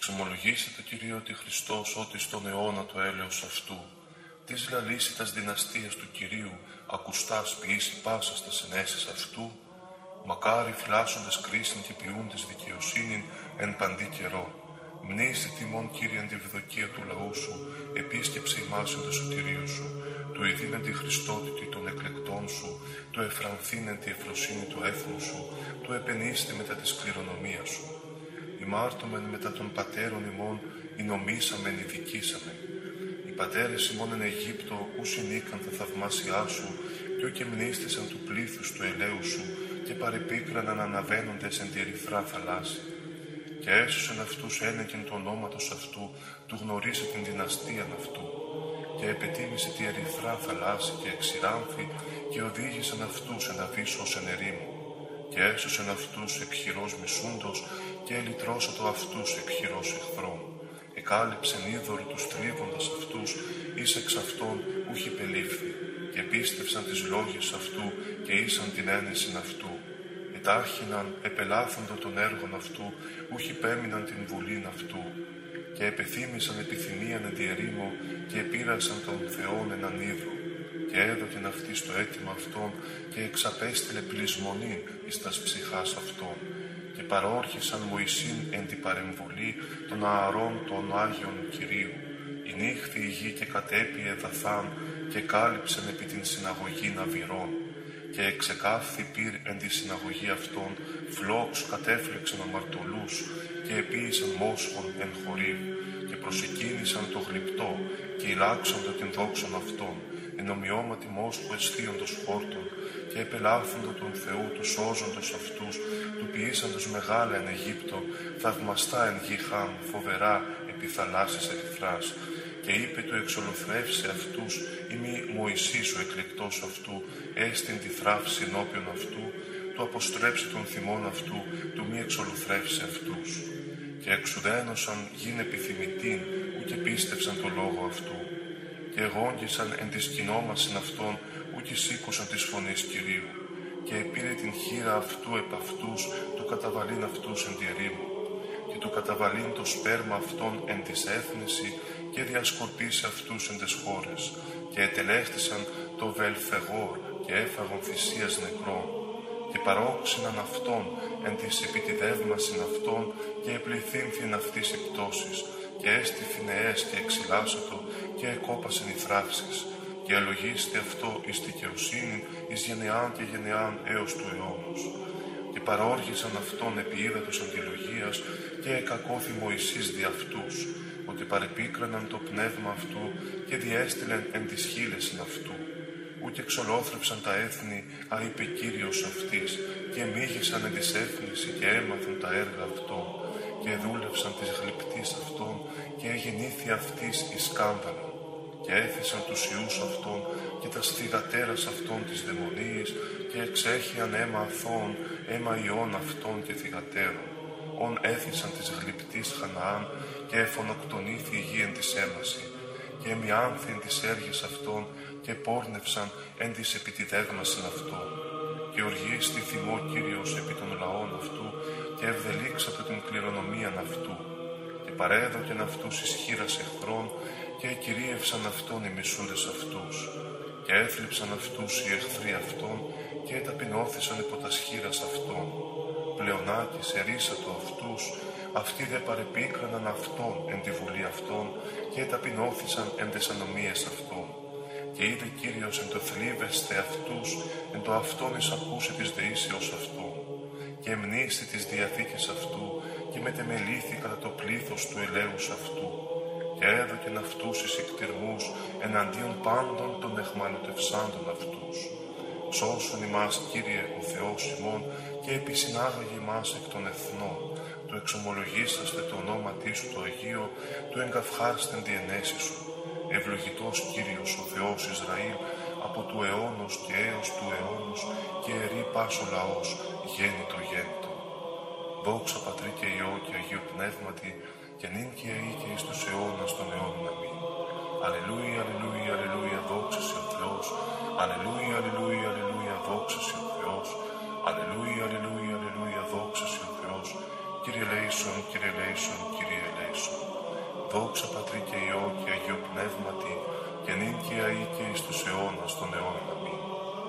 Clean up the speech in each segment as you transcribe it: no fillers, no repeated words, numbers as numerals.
Εξομολογήστε το Κυρίω ότι Χριστός ότι στον αιώνα το έλεος αυτού, της λαλήσιτας δυναστείας του Κυρίου, ακουστάς ποιήσει πάσα στα συνέσεις αυτού, μακάρι φυλάσσοντες κρίσιν και ποιούντες δικαιοσύνην εν παντή καιρό. Μνήστη τιμών, Κύριε, τη ευδοκία του λαού σου, επίσκεψε ημάς εν το σωτηρίο σου, του ειδήνεν τη Χριστότητη των εκλεκτών σου, του εφρανθήνεν τη ευφροσύνη του έθνου σου, του επενήστη μετά της κληρονομίας σου. Ημάρτωμεν μετά των πατέρων ημών, ηνομήσαμεν, ειδικήσαμεν. Οι πατέρες ημών εν Αιγύπτο, ου συνήκαν τα θαυμάσια σου, κι ου και μνήστησαν του πλήθους του ελαίου σου, και παρεπίκραναν αναβαίνοντες εν τη ερυθρά θαλάσση. Και έσωσεν αυτούς ένεκεν του ονόματος αυτού, του γνωρίσε την δυναστείαν αυτού. Και επετίμησε τη ερυθρά θαλάσση και εξηράνθη, και οδήγησαν αυτούς εν αβύσσος εν ερήμου. Και έσωσεν αυτούς εκ χειρός μισούντος, και ελυτρώσατο αυτούς εκ χειρός εχθρών. Εκάλυψεν είδωρ τους τρίβοντας αυτούς, εις εξ αυτών ούχι πελήφθη, και πίστευσαν τις λόγες αυτού, και ήσαν την ένεσιν αυτού. Ετάρχηναν επελάθοντο των έργων αυτού, ούχι πέμειναν την βουλήν αυτού. Και επεθύμησαν επιθυμίαν εν τη ερήμο, και επήρασαν των Θεών έναν είδο. Και έδωκεν αυτή στο αίτημα αυτών, και εξαπέστειλε πλεισμονήν εις τας ψυχάς αυτών. Και παρόρχησαν Μωυσήν εν την παρεμβολή των Ααρών των Άγιων Κυρίου. Η νύχθη η γη και κατέπιε δαθάν, και κάλυψεν επί την συναγωγήν αβυρών. Και εξεκάφθη πυρ εν τη συναγωγή αυτών, φλόξ κατέφλεξαν αμαρτωλούς, και επίησαν μόσχων εν χωρίου, και προσεκίνησαν το γλυπτό, και ηλάξοντο την δόξον αυτών, εν ομοιώματι μόσχου αισθίοντος χόρτων, και επελάθοντο τον Θεού του σώζοντος αυτούς, του ποιήσαντος μεγάλα εν Αιγύπτο, θαυμαστά εν γη Χάμ, φοβερά επί θαλάσσης ερυθράς. Και είπε του εξολοθρεύσε αυτούς, ή μη Μωυσής ο εκλεκτός αυτού, έστειν τη θράψη ενώπιον αυτού, του αποστρέψει των θυμών αυτού, του μη εξολοθρεύσε αυτούς. Και εξουδένωσαν γιν επιθυμητήν, ου και πίστευσαν το λόγο αυτού. Και εγόγγισαν εν της κοινόμασιν αυτών, ου και σήκωσαν της φωνής Κυρίου. Και επήρε την χείρα αυτού επ' αυτούς, του καταβαλήν αυτούς εν τη ερήμου. Και του καταβαλήν το σπέρμα αυτών εν της έθνηση, και διασκορπίσε αυτούς εν τες χώρες. Και ετελέχθησαν το Βελφεγόρ, και έφαγον θυσίας νεκρών. Και παρόξυναν αυτόν εν της επιτιδεύμασιν αυτών, και επληθύνθην αυτής εκτόσεις. Και έστι φινεές και εξηλάσατο, και εκόπασεν οι θράψεις. Και ελογίστη αυτό εις δικαιοσύνη, εις γενεάν και γενεάν έως του αιώνος. Και παρόργησαν αυτόν επί ύδατος αντιλογίας, και εκακώθη Μωυσής δι' αυτούς, ότι παρεπίκραναν το πνεύμα αυτού, και διέστειλεν εν τις χείλεσιν αυτού. Ου και εξολόθρεψαν τα έθνη, είπε Κύριος αυτής, και μίγησαν εν της έθνηση, και έμαθαν τα έργα αυτών, και δούλευσαν της γλυπτής αυτών, και εγεννήθη αυτής εις σκάνδαλα. Και έθισαν τους ιούς αυτών, και τα θυγατέρας αυτών της δαιμονίης, και εξέχειαν αίμα αθώων, αίμα ιών αυτών και θυγατέρων. Ον έθισαν της γλυπτής Χαναάν, και εφονοκτονήθη η γη εν της έμαση. Και εμιάνθη εν της έργης αυτών, και πόρνευσαν εν της επιτιδεύμασιν αυτών. Και οργίστη θυμό Κύριος επί των λαών αυτού, και ευδελίξατο την κληρονομίαν αυτού. Και παρέδοκεν αυτούς εις χείρας εχθρών, και εκυρίευσαν αυτόν οι μισούντες αυτούς. Και έθλιψαν αυτούς οι εχθροί αυτών, και εταπεινώθησαν υπό τας χείρας αυτών. Πλεονάκης ερίσατο αυτούς, αυτοί δε παρεπίκραναν αυτόν εν τη βουλή αυτών, και εταπεινώθησαν εν τες ανομίες αυτών. Και είδε Κύριος εν το θλίβεσθε αυτούς, εν το αυτόν εισακούσε της δεήσεως αυτών. Και εμνήστη της διαθήκης αυτού, και μετεμελήθη κατά το πλήθος του ελέους αυτού. Και έδωκεν αυτούς εις εκτιρμούς εναντίον πάντων των εχμαλωτευσάντων αυτούς. Σώσον ημάς, Κύριε, ο Θεός ημών, και επισυνάγαγε ημάς εκ των εθνών. Του εξομολογήσαστε το ονόματί σου το Αγίο, του εγκαυχάστεν τη ενέση σου. Ευλογητός Κύριος ο Θεός Ισραήλ, από του αιώνος και έως του αιώνος, και ερεί πάσο λαός, γέννητο γέννητο. Δόξα Πατρί και Υιό και Αγίου Πνεύματι, και νυν και αεί και εις τους αιώνας των αιώνων. Αμήν. Αλληλούια, αλληλούια, αλληλούια, δόξα σε ο Θεός. Αλληλούια, αλληλούια, αλληλούια, δόξα σε ο Θεός. Αλληλούια, αλληλούια, αλληλούια, δόξα σε ο Θεός. Κύριε ελέησον, Κύριε ελέησον, Κύριε ελέησον. Δόξα Πατρί και Υιό και Αγίου Πνεύματι, και νυν και αεί και εις τους αιώνας των αιώνων. Αμήν.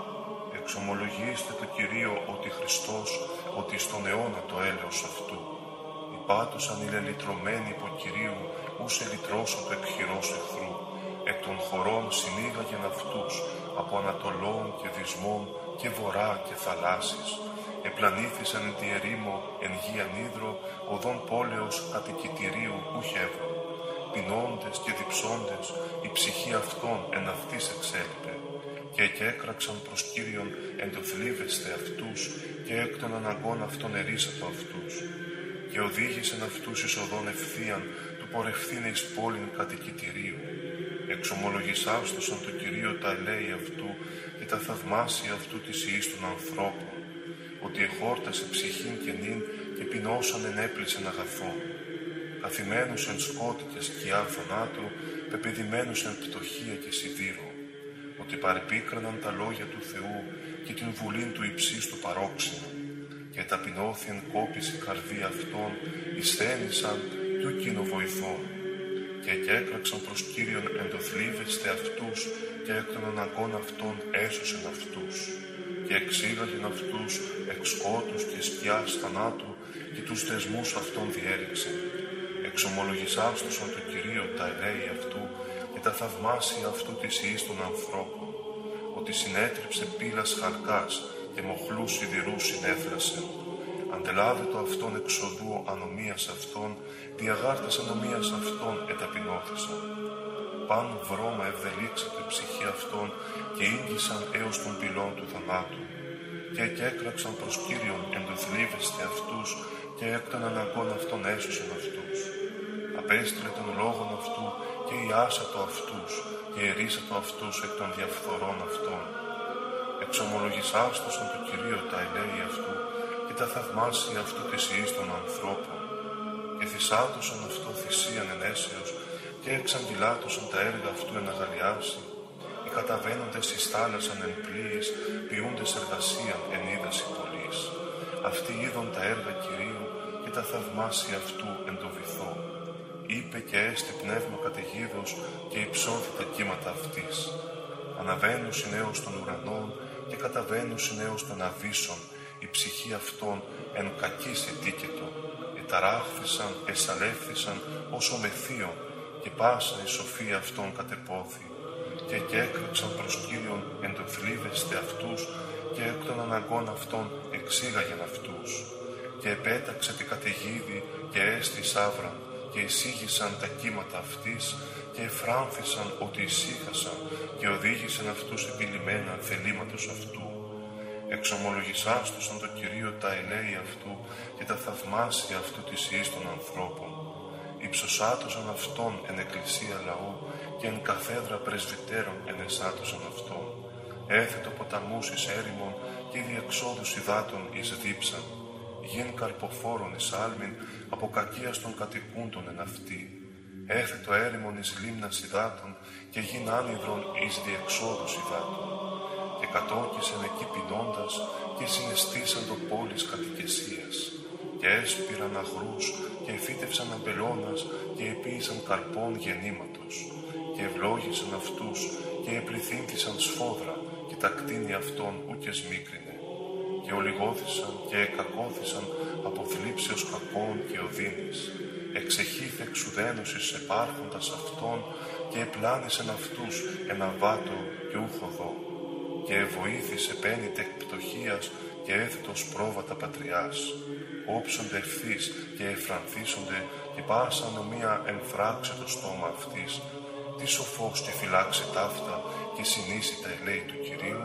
Εξομολογήστε το Κυρίο ότι Χριστός, ότι στον αιώνα το έλεος αυτού. Υπάτωσαν οι λελυτρωμένοι υπό Κυρίου, ους ελυτρώσω το εκχειρός εχθρού. Εκ των χωρών συνήγαγεν αυτούς, από Ανατολών και Δυσμών και Βορρά και θαλάσσης. Επλανήθησαν εν τη ερήμο, εν γη ανίδρο, οδόν πόλεως κατοικητηρίου ουχ εύρω. Πεινώντες και διψώντες, η ψυχή αυτών εν αυτής εξέλιπε. Και εκέκραξαν προς Κύριον εντοθλίβεστε αυτούς, και εκ των αναγκών αυτών ερίσατο αυτούς. Και οδήγησεν αυτούς εις οδόν ευθείαν, του πορευθύνε εις πόλην κατοικητηρίου. Εξομολογησάστοσαν το Κυρίο τα ελέη αυτού και τα θαυμάσια αυτού της ιής των ανθρώπων, ότι εχόρτασε ψυχήν και νυν και πεινώσαν ενέπλησεν αγαθών. Καθημένους εν σκότη και σκιά θανάτου, πεπαιδημένους εν πτωχία και σιδήρο, ότι παρεπίκραναν τα λόγια του Θεού και την βουλήν του υψίστου παρόξενα, και ταπεινώθη εν κόπηση καρδία αυτών, εισθένησαν του κοινοβοηθών, και εκέκραξαν προς Κύριον εντοθλίβεστε αυτούς, και εκ των αναγκών αυτών έσωσεν αυτούς, και εξήγαγεν αυτούς εξ σκότους και σκιάς θανάτου, και τους δεσμούς αυτών διέλυξεν. Εξομολογησάστοσαν το Κυρίο τα ελέη αυτού και τα θαυμάσια αυτού της ιής των ανθρώπων, ότι συνέτριψε πύλας χαλκάς και μοχλούς σιδηρούς συνέφρασε. Αντελάβε το αυτόν εξοδού ανομίας αυτών, διαγάρτες ανομίας αυτών εταπεινώθησαν. Παν βρώμα ευδελίξατε η ψυχή αυτών και ήγγισαν έως των πυλών του θανάτου. Και εκέκραξαν προς Κύριον εντοθλίβεστε αυτούς, και εκ των αναγκών αυτών έσωσαν αυτούς. Απέστειλε τον λόγον αυτού και ιάσατο αυτούς, και ερίσατο αυτούς εκ των διαφθορών αυτών. Εξομολογησάστοσαν το Κυρίο τα ελέη αυτού και τα θαυμάσια αυτού της ιής των ανθρώπων. Και θυσάτωσαν αυτό θυσίαν ενέσεως, και εξαγγειλάτωσαν τα έργα αυτού εν αγαλιάσει. Οι καταβαίνοντες εις θάλασσαν εν πλοίης, ποιούντες εργασίαν εν είδαση πολλής. Αυτοί είδον τα έργα Κυρίου και τα θαυμάσια αυτού εν το βυθό. Είπε και έστι πνεύμα καταιγίδος και υψώθη τα κύματα αυτής. Αναβαίνουσιν έως των ουρανών και καταβαίνουσιν έως των αβύσσων, η ψυχή αυτών εν κακής ετίκετο. Εταράχθησαν, εσαλεύθησαν ως ομεθύων, και πάσα η σοφία αυτών κατεπόθη. Και εκέκρυψαν προς Κύριον εντοθλίβεστε αυτούς, και εκ των αναγκών αυτών εξήγαγεν αυτούς. Και επέταξε τη καταιγίδη και έστι σαύραν, και εισήγησαν τα κύματα αυτής, και εφράνθησαν ότι ησύχασαν, και οδήγησαν αυτούς επιλυμμένα θελήματος αυτού. Εξομολογησάστοσαν το Κυρίο τα ελέη αυτού και τα θαυμάσια αυτού της ιής των ανθρώπων. Υψωσάτωσαν αυτόν εν εκκλησία λαού, και εν καθέδρα πρεσβυτέρων ενεσάτωσαν αυτόν. Έθετο ποταμούς εις έρημον, και διεξόδους υδάτων εις δίψαν. Γιν καρποφόρων εις άλμην, από κακίας των κατοικούντων εν αυτή. Έθετο έρημον εις λίμνας υδάτων, και γιν άνυδρον εις διεξόδους υδάτων. Και κατόκισεν εκεί πεινώντας, και συναισθήσαν το πόλης κατοικεσίας. Και έσπηραν αγρούς, και εφύτευσαν αμπελώνας, και επίησαν καρπών γεννήματος. Και ευλόγησαν αυτούς, και επληθύνθησαν σφόδρα, και τα κτίνη αυτών ούκες μίκρινε. Και ολιγώθησαν και εκακώθησαν από θλίψεως κακών και οδύνης. Εξεχήθη εξουδένωσης επάρχοντας αυτών, και επλάνησεν αυτούς ένα βάτο και ούχοδό. Και εβοήθησε πένιτε εκ πτωχίας, και έθετος πρόβατα πατριάς. Όψονται ευθύς και εφρανθίσονται, και πάσα ανομία εμφράξε το στόμα αυτής. Τι σοφός και φυλάξει ταύτα, και συνήσει τα ελέη του Κυρίου.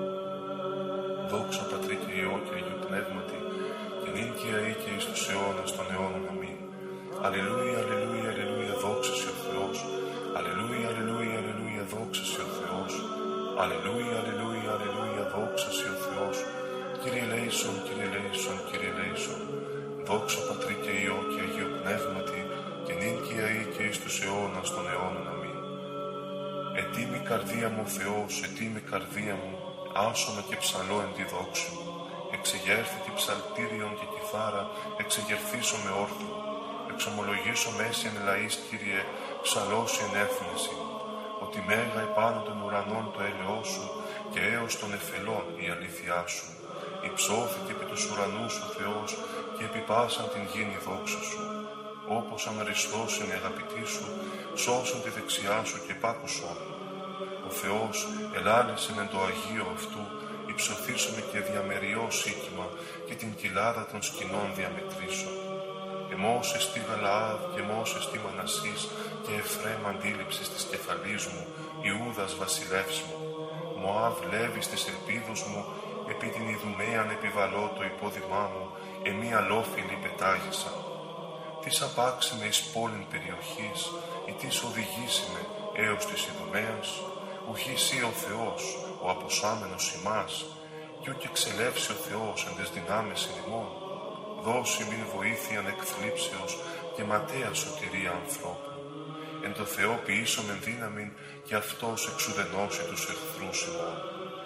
Δόξα Πατρί και Υιό και Αγίου Πνεύματι, και νυν και αεί και εις τους αιώνας των αιώνων. Αμήν. Αλληλούια, αλληλούια, αλληλούια, δόξα σε ο Θεός. Αλληλούια, αλληλούια, αλληλούια, δόξα σε ο Θεός. Αλληλούια, αλληλούια, αλληλούια, δόξα σε ο Θεός. Κύριε ελέησον, Κύριε ελέησον, Κύριε ελέησον. Δόξα Πατρί και Υιό και Αγίου Πνεύματι, και νυν και αεί και εις τους αιώνας των αιώνων. Αμήν. Ετίμη καρδία μου ο Θεός, ετίμη καρδία μου, άσωμα και ψαλώ εν τη δόξη μου. Εξεγέρθητη ψαλτήριον και κιθάρα, εξεγερθήσω με όρθιο. εξομολογήσω μέση εν λαής, Κύριε, ψαλώσει εν έθνεση, ότι μέγα επάνω των ουρανών το έλεος σου και έως των εφελών η αλήθειά σου. Υψώθηκε επί τους ουρανούς ο Θεός και επί πάσαν την γήνη δόξα σου. Όπως αμεριστώσιν η αγαπητή σου, σώσον τη δεξιά σου και πάκουσον. Ο Θεός ελάλησεν εν το Αγίο αυτού, υψωθήσαμε και διαμεριό σύκημα και την κοιλάδα των σκηνών διαμετρήσεων. Εμώσες τη Γαλαάδ και εμώσες τη Μανασής και Εφραίμ αντίληψης της κεφαλής μου, Ιούδας βασιλεύς μου. Μωάβ Λέβης της ελπίδος μου, επί την Ιδουμαίαν επιβαλώ το υπόδημά μου, εμεί αλόφιλοι πετάγησα. Τις απάξει με εις πόλην περιοχής, ή τις οδηγήσει με έως της Ιδουμαίας, ουχή σύ ο Θεός, ο αποσάμενος ημάς, κι ουκ εξελεύσει ο Θεός εν τες δυνάμεις ημών. Δώσει μην βοήθειαν εκθλίψεως και ματέα σωτηρία ανθρώπου. Εν το Θεό ποιήσομεν δύναμην και αυτός εξουδενώσει τους εχθρούς ημών.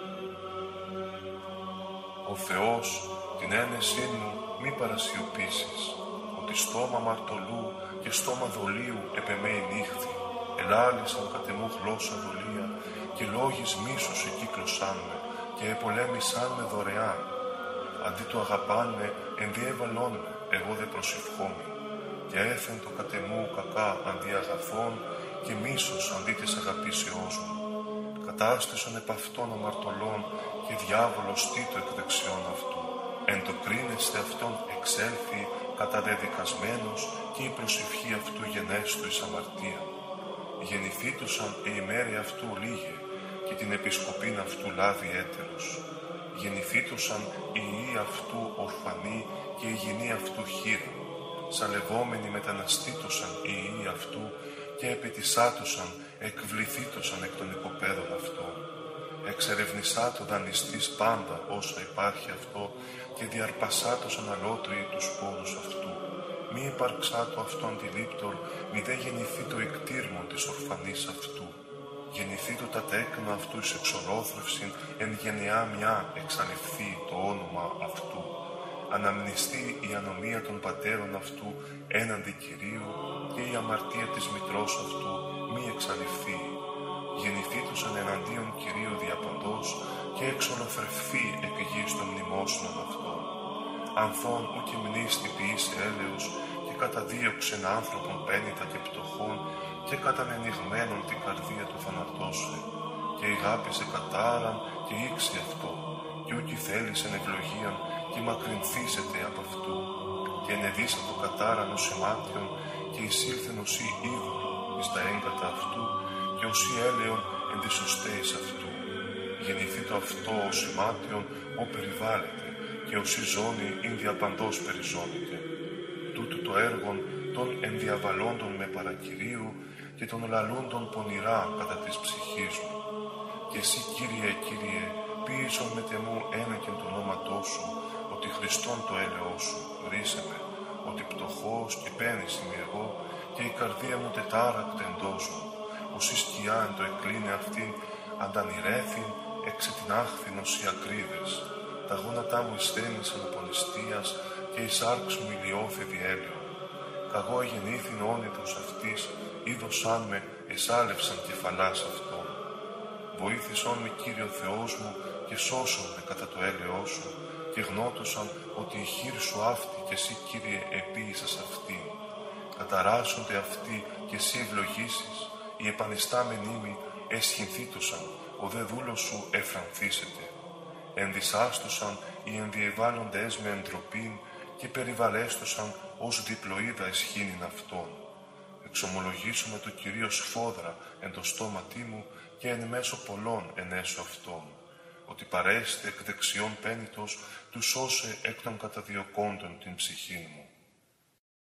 Ο Θεός την ένεσή μου μη παρασιωπήσεις, ότι στόμα μαρτωλού και στόμα δολίου επεμέει νύχθη, ελάλησαν κατ' εμού γλώσσα δολία και λόγεις μίσους εκύκλωσάν με και επολέμησάν με δωρεάν. Αντί το αγαπάν με, ενδιέβαλόν με, εγώ δε προσευχόμη. Και έθεν το κατ' εμού κακά αντί αγαθών και μίσος αντί της αγαπήσεώς μου. Κατάστησον επ' αυτών αμαρτωλών και διάβολος τίτο εκ δεξιών αυτού. Εν το κρίνεστε αυτόν εξέλθει καταδεδικασμένος και η προσευχή αυτού γενέστο εις αμαρτία. Γεννηθήτωσαν η ημέρη αυτού λίγε και την επισκοπήν αυτού λάβει έτερος. Γεννηθήτωσαν οι ιοί αυτού ορφανοί και η γυνή αυτού χείρα. Σαλευόμενοι μεταναστήτωσαν οι ιοί αυτού και επετισάτωσαν, εκβληθήτωσαν εκ των οικοπαίδων αυτών. Εξερευνησάτο δανειστής πάντα όσα υπάρχει αυτό και διαρπασάτωσαν αλότριοι τους πόρους αυτού. Μη υπαρξάτο αυτόν τη λίπτορ, μη δε γεννηθεί το εκτήρμον της ορφανής αυτού. Γεννηθεί το τα τέκνα αυτού εις εξολόθρευσιν, εν γενεά μια εξαλειφθεί το όνομα αυτού. Αναμνηστεί η ανομία των πατέρων αυτού έναντι Κυρίου και η αμαρτία της μητρός αυτού μη εξαλειφθεί. Γεννηθήτωσαν εναντίον Κυρίου διαπαντός και εξολοθρευθεί εκ γης των μνημόσυνων αυτών. Ανθών ουκ μνήστη ποιήσε έλεος και καταδίωξεν άνθρωπον πένητα και πτωχών και κατανενιγμένον την καρδία του θανατώσε. Και ηγάπησε κατάραν και ήξει αυτό και ουκ θέλησεν ευλογίαν και μακρυνθήσεται από αυτού. Και ενεδίσα το κατάραν ως ημάτιον και εισήλθεν ως η είδωλο εις τα έγκατα αυτού και ως η έλεον εν τις οστέης αυτού. Γεννηθεί το αυτό ως ημάτιον ο περιβάλλεται και ως η ζώνη ειν διαπαντός περιζώνεται. Τούτο το έργον των ενδιαβαλόντων με παρακυρίου και των λαλούντων πονηρά κατά της ψυχής μου. Και εσύ Κύριε, Κύριε, ποίησον με τεμού ένα και το ονόματό σου, ότι Χριστόν το έλεος σου, ρίσε με, ότι πτωχός και πένης είμαι εγώ και η καρδία μου τετάρακτε εντός μου. Ως η σκιά εν το εκκλίνε αυτήν, αντανηρέθην εξε την άχθην ως οι ακρίδες. Τα γόνατά μου εισθένησαν από νηστείας και η σάρξ μου ηλιώθη διέλεον. Καγώ γεννήθην όνειδος αυτής, είδωσάν με, εσάλευσαν κεφαλάς αυτών. Βοήθησόν με Κύριο Θεός μου και σώσον με κατά το έλεος σου και γνώτωσαν ότι η χείρ σου αυτή και εσύ Κύριε επίησας αυτήν. Καταράσσονται αυτοί και εσύ ευλογήσεις, οι επανιστάμενοι μη εσχυνθήτωσαν, ο δε δούλος σου εφρανθήσεται. Ενδυσάστοσαν οι ενδιεβάλλοντες με εντροπήν και περιβαλέστοσαν ως διπλοίδα εσχήνην αυτών. Εξομολογήσουμε το Κυρίω σφόδρα εν το στόματί μου και εν μέσω πολλών ενέσω αυτών, ότι παρέστη εκ δεξιών πένητος του σώσε εκ των καταδιωκόντων την ψυχήν μου.